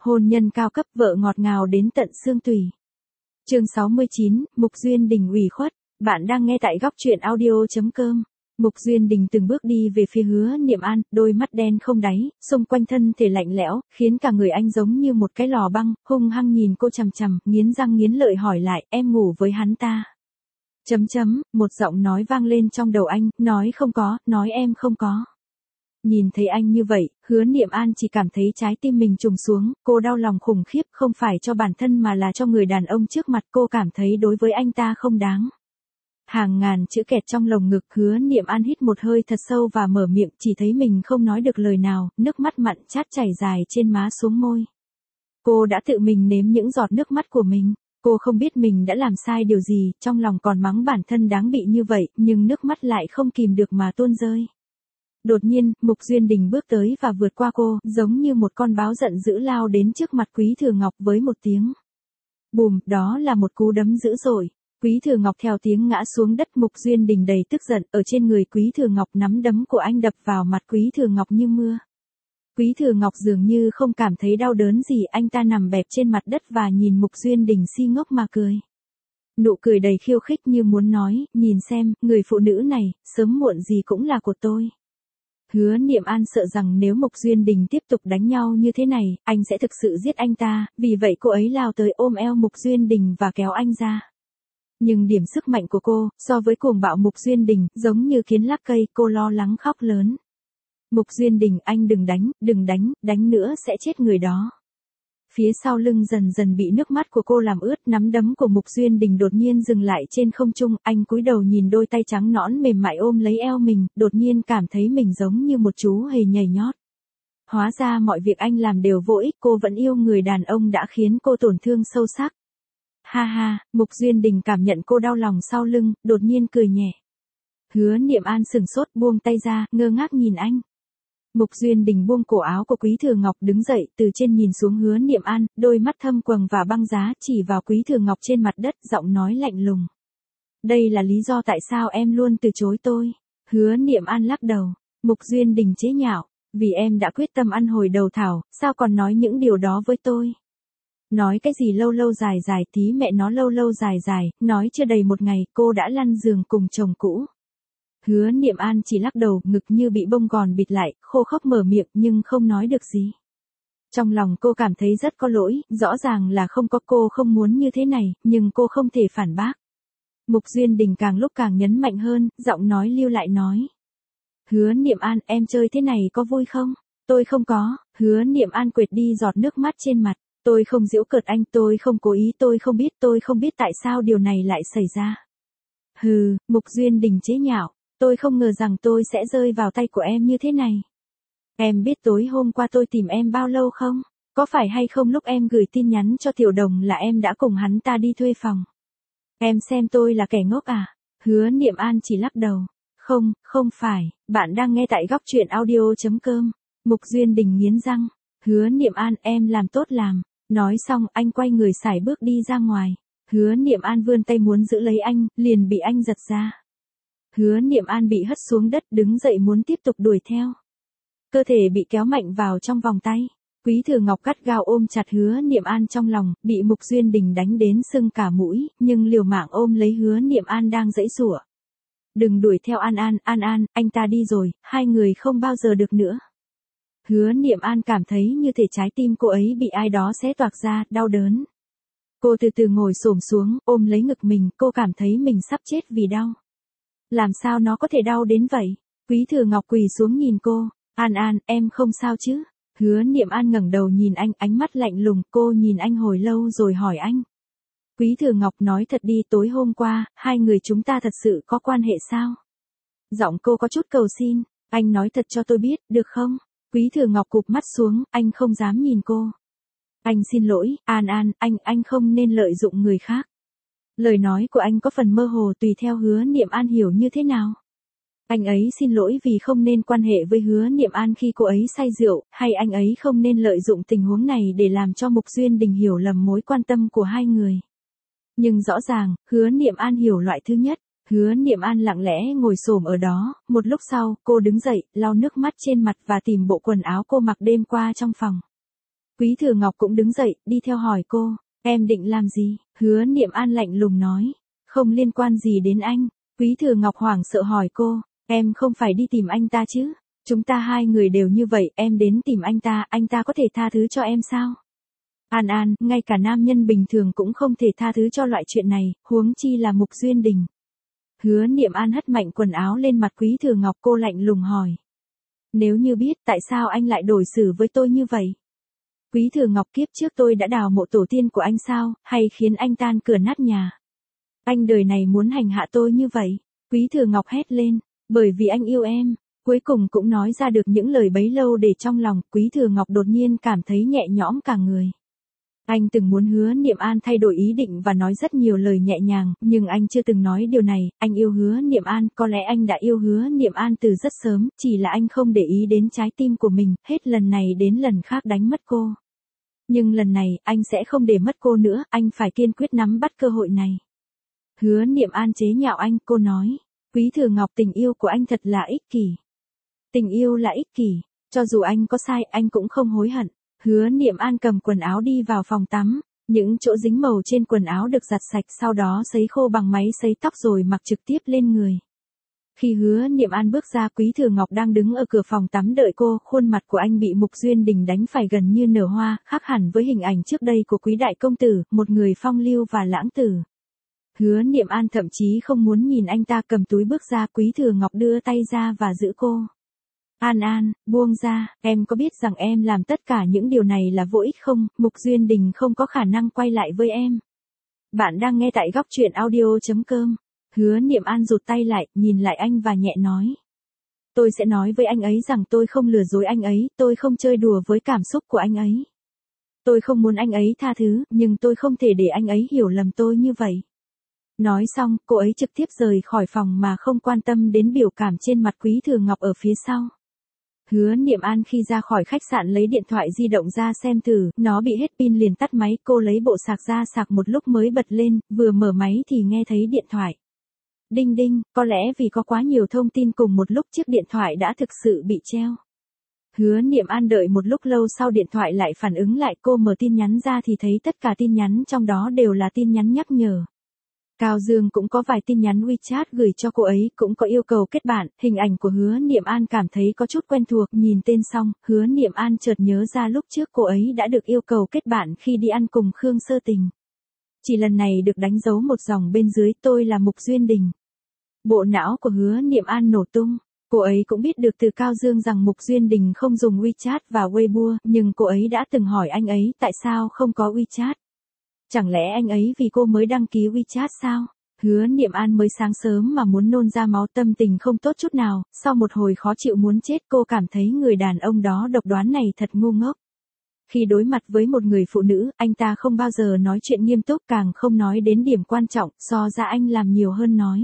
Hôn nhân cao cấp, vợ ngọt ngào đến tận xương tủy. Chương 69, Mục Duyên Đình ủy khuất. Bạn đang nghe tại góc truyện audio.com. Mục Duyên Đình từng bước đi về phía Hứa Niệm An, đôi mắt đen không đáy, xung quanh thân thể lạnh lẽo, khiến cả người anh giống như một cái lò băng, hung hăng nhìn cô chằm chằm, nghiến răng nghiến lợi hỏi lại, em ngủ với hắn ta. Một giọng nói vang lên trong đầu anh, nói không có, nói em không có. Nhìn thấy anh như vậy, Hứa Niệm An chỉ cảm thấy trái tim mình trùng xuống, cô đau lòng khủng khiếp, không phải cho bản thân mà là cho người đàn ông trước mặt, cô cảm thấy đối với anh ta không đáng. Hàng ngàn chữ kẹt trong lồng ngực, Hứa Niệm An hít một hơi thật sâu và mở miệng, chỉ thấy mình không nói được lời nào, nước mắt mặn chát chảy dài trên má xuống môi. Cô đã tự mình nếm những giọt nước mắt của mình. Cô không biết mình đã làm sai điều gì, trong lòng còn mắng bản thân đáng bị như vậy, nhưng nước mắt lại không kìm được mà tuôn rơi. Đột nhiên, Mục Duyên Đình bước tới và vượt qua cô, giống như một con báo giận dữ lao đến trước mặt Quý Thừa Ngọc với một tiếng. Bùm, đó là một cú đấm dữ dội. Quý Thừa Ngọc theo tiếng ngã xuống đất. Mục Duyên Đình đầy tức giận, ở trên người Quý Thừa Ngọc, nắm đấm của anh đập vào mặt Quý Thừa Ngọc như mưa. Quý Thừa Ngọc dường như không cảm thấy đau đớn gì, anh ta nằm bẹp trên mặt đất và nhìn Mục Duyên Đình si ngốc mà cười. Nụ cười đầy khiêu khích như muốn nói, nhìn xem, người phụ nữ này, sớm muộn gì cũng là của tôi. Hứa Niệm An sợ rằng nếu Mục Duyên Đình tiếp tục đánh nhau như thế này, anh sẽ thực sự giết anh ta, vì vậy cô ấy lao tới ôm eo Mục Duyên Đình và kéo anh ra. Nhưng điểm sức mạnh của cô, so với cuồng bạo Mục Duyên Đình, giống như kiến lắc cây, cô lo lắng khóc lớn. Mục Duyên Đình, anh đừng đánh, đánh nữa sẽ chết người đó. Phía sau lưng dần dần bị nước mắt của cô làm ướt, nắm đấm của Mục Duyên Đình đột nhiên dừng lại trên không trung, anh cúi đầu nhìn đôi tay trắng nõn mềm mại ôm lấy eo mình, đột nhiên cảm thấy mình giống như một chú hề nhảy nhót. Hóa ra mọi việc anh làm đều vô ích, cô vẫn yêu người đàn ông đã khiến cô tổn thương sâu sắc. Ha ha, Mục Duyên Đình cảm nhận cô đau lòng sau lưng, đột nhiên cười nhẹ. Hứa Niệm An sừng sốt, buông tay ra, ngơ ngác nhìn anh. Mục Duyên Đình buông cổ áo của Quý Thừa Ngọc, đứng dậy, từ trên nhìn xuống Hứa Niệm An, đôi mắt thâm quầng và băng giá, chỉ vào Quý Thừa Ngọc trên mặt đất, giọng nói lạnh lùng. Đây là lý do tại sao em luôn từ chối tôi. Hứa Niệm An lắc đầu. Mục Duyên Đình chế nhạo, vì em đã quyết tâm ăn hồi đầu thảo, sao còn nói những điều đó với tôi. Nói cái gì lâu lâu dài dài, tí mẹ nó lâu lâu dài dài, nói chưa đầy một ngày, cô đã lăn giường cùng chồng cũ. Hứa Niệm An chỉ lắc đầu, ngực như bị bông gòn bịt lại, khô khốc mở miệng nhưng không nói được gì. Trong lòng cô cảm thấy rất có lỗi, rõ ràng là không có, cô không muốn như thế này, nhưng cô không thể phản bác. Mục Duyên Đình càng lúc càng nhấn mạnh hơn, giọng nói lưu lại nói. Hứa Niệm An, em chơi thế này có vui không? Tôi không có. Hứa Niệm An quệt đi giọt nước mắt trên mặt. Tôi không giễu cợt anh, tôi không cố ý, tôi không biết tại sao điều này lại xảy ra. Hừ, Mục Duyên Đình chế nhạo. Tôi không ngờ rằng tôi sẽ rơi vào tay của em như thế này. Em biết tối hôm qua tôi tìm em bao lâu không? Có phải hay không lúc em gửi tin nhắn cho Tiểu Đồng là em đã cùng hắn ta đi thuê phòng? Em xem tôi là kẻ ngốc à? Hứa Niệm An chỉ lắc đầu. Không phải, bạn đang nghe tại góc truyện audio.com. Mục Duyên Đình nghiến răng. Hứa Niệm An, em làm tốt làm. Nói xong, anh quay người sải bước đi ra ngoài. Hứa Niệm An vươn tay muốn giữ lấy anh, liền bị anh giật ra. Hứa Niệm An bị hất xuống đất, đứng dậy muốn tiếp tục đuổi theo. Cơ thể bị kéo mạnh vào trong vòng tay. Quý Thừa Ngọc gắt gao ôm chặt Hứa Niệm An trong lòng, bị Mục Duyên Đình đánh đến sưng cả mũi, nhưng liều mạng ôm lấy Hứa Niệm An đang giãy giụa. Đừng đuổi theo An, anh ta đi rồi, hai người không bao giờ được nữa. Hứa Niệm An cảm thấy như thể trái tim cô ấy bị ai đó xé toạc ra, đau đớn. Cô từ từ ngồi xổm xuống, ôm lấy ngực mình, cô cảm thấy mình sắp chết vì đau. Làm sao nó có thể đau đến vậy? Quý Thừa Ngọc quỳ xuống nhìn cô. An, em không sao chứ? Hứa Niệm An ngẩng đầu nhìn anh, ánh mắt lạnh lùng, cô nhìn anh hồi lâu rồi hỏi anh. Quý Thừa Ngọc, nói thật đi, tối hôm qua, hai người chúng ta thật sự có quan hệ sao? Giọng cô có chút cầu xin. Anh nói thật cho tôi biết, được không? Quý Thừa Ngọc cụp mắt xuống, anh không dám nhìn cô. Anh xin lỗi, An, anh không nên lợi dụng người khác. Lời nói của anh có phần mơ hồ, tùy theo Hứa Niệm An hiểu như thế nào. Anh ấy xin lỗi vì không nên quan hệ với Hứa Niệm An khi cô ấy say rượu, hay anh ấy không nên lợi dụng tình huống này để làm cho Mục Duyên Đình hiểu lầm mối quan tâm của hai người. Nhưng rõ ràng, Hứa Niệm An hiểu loại thứ nhất. Hứa Niệm An lặng lẽ ngồi xổm ở đó, một lúc sau, cô đứng dậy, lau nước mắt trên mặt và tìm bộ quần áo cô mặc đêm qua trong phòng. Quý Thừa Ngọc cũng đứng dậy, đi theo hỏi cô, em định làm gì? Hứa Niệm An lạnh lùng nói, không liên quan gì đến anh. Quý Thừa Ngọc hoảng sợ hỏi cô, em không phải đi tìm anh ta chứ? Chúng ta hai người đều như vậy, em đến tìm anh ta có thể tha thứ cho em sao? An, ngay cả nam nhân bình thường cũng không thể tha thứ cho loại chuyện này, huống chi là Mục Duyên Đình. Hứa Niệm An hất mạnh quần áo lên mặt Quý Thừa Ngọc, cô lạnh lùng hỏi. Nếu như biết tại sao anh lại đối xử với tôi như vậy? Quý Thừa Ngọc, kiếp trước tôi đã đào mộ tổ tiên của anh sao, hay khiến anh tan cửa nát nhà? Anh đời này muốn hành hạ tôi như vậy? Quý Thừa Ngọc hét lên, bởi vì anh yêu em. Cuối cùng cũng nói ra được những lời bấy lâu để trong lòng, Quý Thừa Ngọc đột nhiên cảm thấy nhẹ nhõm cả người. Anh từng muốn Hứa Niệm An thay đổi ý định và nói rất nhiều lời nhẹ nhàng, nhưng anh chưa từng nói điều này, anh yêu Hứa Niệm An, có lẽ anh đã yêu Hứa Niệm An từ rất sớm, chỉ là anh không để ý đến trái tim của mình, hết lần này đến lần khác đánh mất cô. Nhưng lần này, anh sẽ không để mất cô nữa, anh phải kiên quyết nắm bắt cơ hội này. Hứa Niệm An chế nhạo anh, cô nói, Quý Thừa Ngọc, tình yêu của anh thật là ích kỷ. Tình yêu là ích kỷ, cho dù anh có sai, anh cũng không hối hận. Hứa Niệm An cầm quần áo đi vào phòng tắm, những chỗ dính màu trên quần áo được giặt sạch, sau đó sấy khô bằng máy sấy tóc rồi mặc trực tiếp lên người. Khi Hứa Niệm An bước ra, Quý Thừa Ngọc đang đứng ở cửa phòng tắm đợi cô, khuôn mặt của anh bị Mục Duyên Đình đánh phải gần như nở hoa, khác hẳn với hình ảnh trước đây của Quý đại công tử, một người phong lưu và lãng tử. Hứa Niệm An thậm chí không muốn nhìn anh ta, cầm túi bước ra, Quý Thừa Ngọc đưa tay ra và giữ cô. An, buông ra, em có biết rằng em làm tất cả những điều này là vô ích không? Mục Duyên Đình không có khả năng quay lại với em. Bạn đang nghe tại góc truyện audio.com. Hứa Niệm An rụt tay lại, nhìn lại anh và nhẹ nói. Tôi sẽ nói với anh ấy rằng tôi không lừa dối anh ấy, tôi không chơi đùa với cảm xúc của anh ấy. Tôi không muốn anh ấy tha thứ, nhưng tôi không thể để anh ấy hiểu lầm tôi như vậy. Nói xong, cô ấy trực tiếp rời khỏi phòng mà không quan tâm đến biểu cảm trên mặt Quý Thừa Ngọc ở phía sau. Hứa Niệm An khi ra khỏi khách sạn lấy điện thoại di động ra xem thử, nó bị hết pin liền tắt máy, cô lấy bộ sạc ra sạc một lúc mới bật lên, vừa mở máy thì nghe thấy điện thoại. Đinh đinh, có lẽ vì có quá nhiều thông tin cùng một lúc chiếc điện thoại đã thực sự bị treo. Hứa Niệm An đợi một lúc lâu sau điện thoại lại phản ứng lại, cô mở tin nhắn ra thì thấy tất cả tin nhắn trong đó đều là tin nhắn nhắc nhở. Cao Dương cũng có vài tin nhắn WeChat gửi cho cô ấy, cũng có yêu cầu kết bạn, hình ảnh của Hứa Niệm An cảm thấy có chút quen thuộc, nhìn tên xong, Hứa Niệm An chợt nhớ ra lúc trước cô ấy đã được yêu cầu kết bạn khi đi ăn cùng Khương Sơ Tình. Chỉ lần này được đánh dấu một dòng bên dưới, tôi là Mục Duyên Đình. Bộ não của Hứa Niệm An nổ tung, cô ấy cũng biết được từ Cao Dương rằng Mục Duyên Đình không dùng WeChat và Weibo, nhưng cô ấy đã từng hỏi anh ấy tại sao không có WeChat. Chẳng lẽ anh ấy vì cô mới đăng ký WeChat sao? Hứa Niệm An mới sáng sớm mà muốn nôn ra máu, tâm tình không tốt chút nào, sau một hồi khó chịu muốn chết cô cảm thấy người đàn ông đó độc đoán này thật ngu ngốc. Khi đối mặt với một người phụ nữ, anh ta không bao giờ nói chuyện nghiêm túc, càng không nói đến điểm quan trọng, so ra anh làm nhiều hơn nói.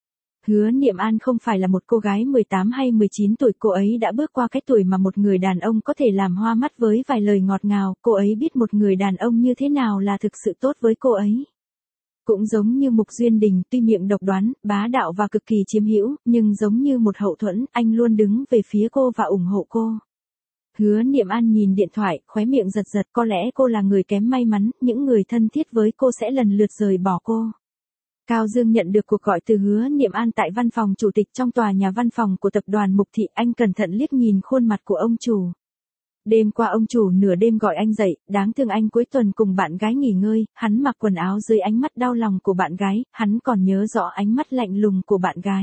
Hứa Niệm An không phải là một cô gái 18 hay 19 tuổi, cô ấy đã bước qua cái tuổi mà một người đàn ông có thể làm hoa mắt với vài lời ngọt ngào, cô ấy biết một người đàn ông như thế nào là thực sự tốt với cô ấy. Cũng giống như Mục Duyên Đình, tuy miệng độc đoán, bá đạo và cực kỳ chiếm hữu, nhưng giống như một hậu thuẫn, anh luôn đứng về phía cô và ủng hộ cô. Hứa Niệm An nhìn điện thoại, khóe miệng giật giật, có lẽ cô là người kém may mắn, những người thân thiết với cô sẽ lần lượt rời bỏ cô. Cao Dương nhận được cuộc gọi từ Hứa Niệm An tại văn phòng chủ tịch trong tòa nhà văn phòng của tập đoàn Mục Thị, anh cẩn thận liếc nhìn khuôn mặt của ông chủ. Đêm qua ông chủ nửa đêm gọi anh dậy, đáng thương anh cuối tuần cùng bạn gái nghỉ ngơi, hắn mặc quần áo dưới ánh mắt đau lòng của bạn gái, hắn còn nhớ rõ ánh mắt lạnh lùng của bạn gái.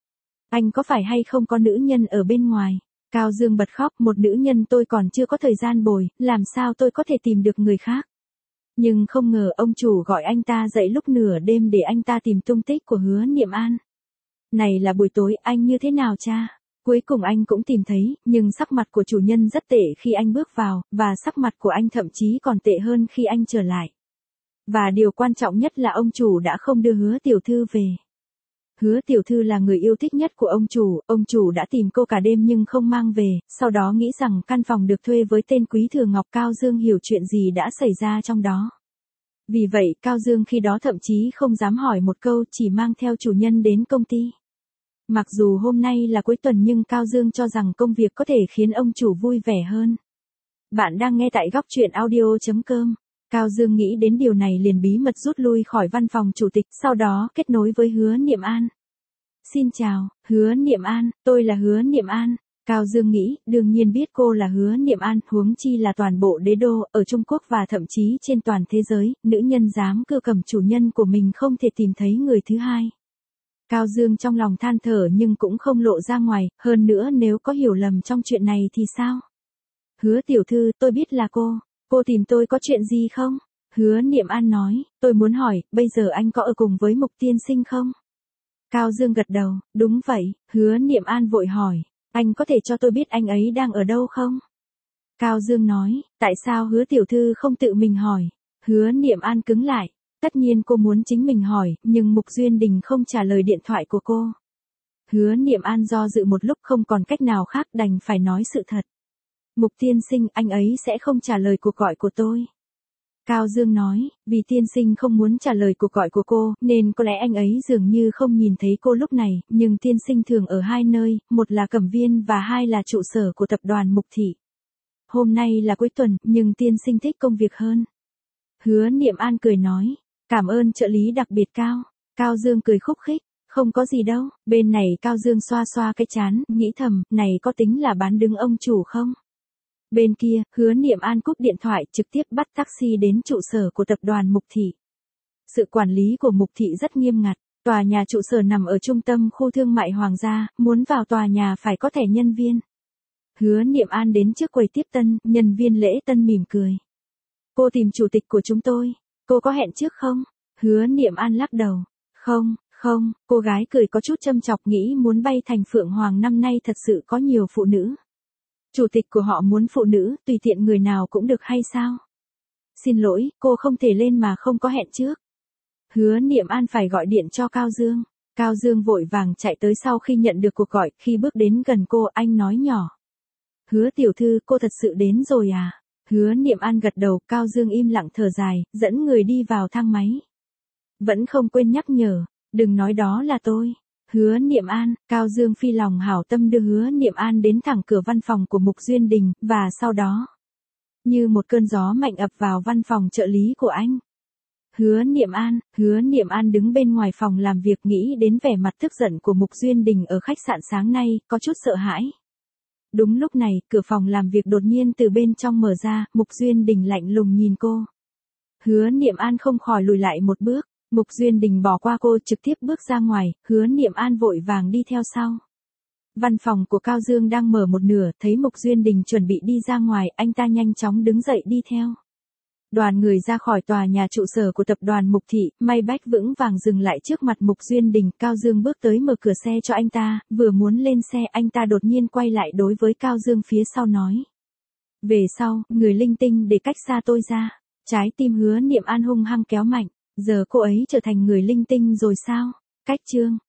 Anh có phải hay không có nữ nhân ở bên ngoài? Cao Dương bật khóc, một nữ nhân tôi còn chưa có thời gian bồi, làm sao tôi có thể tìm được người khác? Nhưng không ngờ ông chủ gọi anh ta dậy lúc nửa đêm để anh ta tìm tung tích của Hứa Niệm An. Này là buổi tối, anh như thế nào cha? Cuối cùng anh cũng tìm thấy, nhưng sắc mặt của chủ nhân rất tệ khi anh bước vào, và sắc mặt của anh thậm chí còn tệ hơn khi anh trở lại. Và điều quan trọng nhất là ông chủ đã không đưa Hứa tiểu thư về. Hứa tiểu thư là người yêu thích nhất của ông chủ đã tìm cô cả đêm nhưng không mang về, sau đó nghĩ rằng căn phòng được thuê với tên Quý Thừa Ngọc. Cao Dương hiểu chuyện gì đã xảy ra trong đó. Vì vậy, Cao Dương khi đó thậm chí không dám hỏi một câu, chỉ mang theo chủ nhân đến công ty. Mặc dù hôm nay là cuối tuần nhưng Cao Dương cho rằng công việc có thể khiến ông chủ vui vẻ hơn. Bạn đang nghe tại góc truyện audio.com. Cao Dương nghĩ đến điều này liền bí mật rút lui khỏi văn phòng chủ tịch, sau đó kết nối với Hứa Niệm An. Xin chào, Hứa Niệm An, tôi là Hứa Niệm An. Cao Dương nghĩ, đương nhiên biết cô là Hứa Niệm An, huống chi là toàn bộ đế đô, ở Trung Quốc và thậm chí trên toàn thế giới, nữ nhân dám cưa cầm chủ nhân của mình không thể tìm thấy người thứ hai. Cao Dương trong lòng than thở nhưng cũng không lộ ra ngoài, hơn nữa nếu có hiểu lầm trong chuyện này thì sao? Hứa tiểu thư, tôi biết là cô tìm tôi có chuyện gì không? Hứa Niệm An nói, tôi muốn hỏi, bây giờ anh có ở cùng với Mục tiên sinh không? Cao Dương gật đầu, đúng vậy. Hứa Niệm An vội hỏi, anh có thể cho tôi biết anh ấy đang ở đâu không? Cao Dương nói, tại sao Hứa tiểu thư không tự mình hỏi? Hứa Niệm An cứng lại, tất nhiên cô muốn chính mình hỏi, nhưng Mục Duyên Đình không trả lời điện thoại của cô. Hứa Niệm An do dự một lúc không còn cách nào khác đành phải nói sự thật. Mục tiên sinh, anh ấy sẽ không trả lời cuộc gọi của tôi. Cao Dương nói, vì tiên sinh không muốn trả lời cuộc gọi của cô, nên có lẽ anh ấy dường như không nhìn thấy cô lúc này, nhưng tiên sinh thường ở hai nơi, một là Cẩm Viên và hai là trụ sở của tập đoàn Mục Thị. Hôm nay là cuối tuần, nhưng tiên sinh thích công việc hơn. Hứa Niệm An cười nói, cảm ơn trợ lý đặc biệt Cao. Cao Dương cười khúc khích, không có gì đâu, bên này Cao Dương xoa xoa cái trán, nghĩ thầm, này có tính là bán đứng ông chủ không? Bên kia, Hứa Niệm An cúp điện thoại trực tiếp bắt taxi đến trụ sở của tập đoàn Mục Thị. Sự quản lý của Mục Thị rất nghiêm ngặt, tòa nhà trụ sở nằm ở trung tâm khu thương mại Hoàng gia, muốn vào tòa nhà phải có thẻ nhân viên. Hứa Niệm An đến trước quầy tiếp tân, nhân viên lễ tân mỉm cười. Cô tìm chủ tịch của chúng tôi, cô có hẹn trước không? Hứa Niệm An lắc đầu. Không, cô gái cười có chút châm chọc nghĩ muốn bay thành Phượng Hoàng năm nay thật sự có nhiều phụ nữ. Chủ tịch của họ muốn phụ nữ, tùy tiện người nào cũng được hay sao? Xin lỗi, cô không thể lên mà không có hẹn trước. Hứa Niệm An phải gọi điện cho Cao Dương. Cao Dương vội vàng chạy tới sau khi nhận được cuộc gọi, khi bước đến gần cô anh nói nhỏ. Hứa tiểu thư, cô thật sự đến rồi à? Hứa Niệm An gật đầu, Cao Dương im lặng thở dài, dẫn người đi vào thang máy. Vẫn không quên nhắc nhở, đừng nói đó là tôi. Hứa Niệm An, Cao Dương phi lòng hảo tâm đưa Hứa Niệm An đến thẳng cửa văn phòng của Mục Duyên Đình, và sau đó, như một cơn gió mạnh ập vào văn phòng trợ lý của anh. Hứa Niệm An đứng bên ngoài phòng làm việc nghĩ đến vẻ mặt tức giận của Mục Duyên Đình ở khách sạn sáng nay, có chút sợ hãi. Đúng lúc này, cửa phòng làm việc đột nhiên từ bên trong mở ra, Mục Duyên Đình lạnh lùng nhìn cô. Hứa Niệm An không khỏi lùi lại một bước. Mục Duyên Đình bỏ qua cô trực tiếp bước ra ngoài, Hứa Niệm An vội vàng đi theo sau. Văn phòng của Cao Dương đang mở một nửa, thấy Mục Duyên Đình chuẩn bị đi ra ngoài, anh ta nhanh chóng đứng dậy đi theo. Đoàn người ra khỏi tòa nhà trụ sở của tập đoàn Mục Thị, Maybach vững vàng dừng lại trước mặt Mục Duyên Đình, Cao Dương bước tới mở cửa xe cho anh ta, vừa muốn lên xe anh ta đột nhiên quay lại đối với Cao Dương phía sau nói. Về sau, người linh tinh để cách xa tôi ra. Trái tim Hứa Niệm An hung hăng kéo mạnh. Giờ cô ấy trở thành người linh tinh rồi sao? Cách chương.